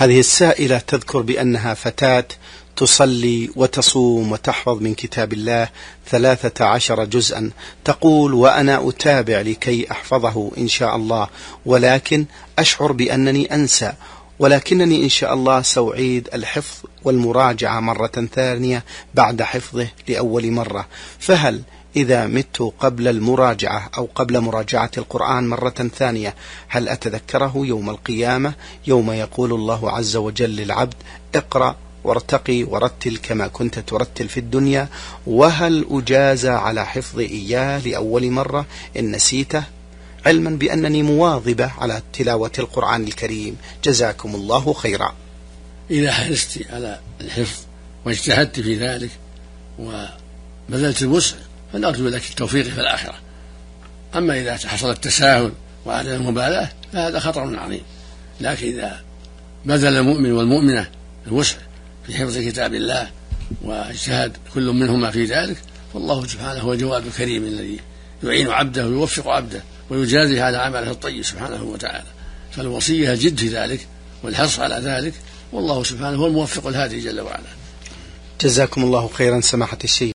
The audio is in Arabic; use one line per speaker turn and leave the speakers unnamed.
هذه السائلة تذكر بأنها فتاة تصلي وتصوم وتحفظ من كتاب الله 13 جزءا. تقول: وأنا أتابع لكي أحفظه إن شاء الله، ولكن أشعر بأنني أنسى، ولكنني إن شاء الله سأعيد الحفظ والمراجعة مرة ثانية بعد حفظه لأول مرة. فهل إذا مت قبل المراجعة أو قبل مراجعة القرآن مرة ثانية هل أتذكره يوم القيامة، يوم يقول الله عز وجل للعبد: اقرأ وارتقي ورتل كما كنت ترتل في الدنيا؟ وهل أجازى على حفظ إياه لأول مرة إن نسيته، علما بأنني مواظبة على تلاوة القرآن الكريم؟ جزاكم الله خيرا.
إذا حرصت على الحفظ واجتهدت في ذلك وبذلت الوسع فنرجو لك التوفيق في الآخرة. أما إذا حصل التساهل وعدم المبالاة فهذا خطر عظيم. لكن إذا بذل المؤمن والمؤمنة الوسع في حفظ كتاب الله واجتهد كل منهما في ذلك، فالله سبحانه هو الجواد الكريم الذي يعين عبده ويوفق عبده ويجازي على عمله الطيب سبحانه وتعالى. فالوصية الجد في ذلك والحرص على ذلك، والله سبحانه هو الموفق الهادي جل وعلا.
جزاكم الله خيرا سماحة الشيخ.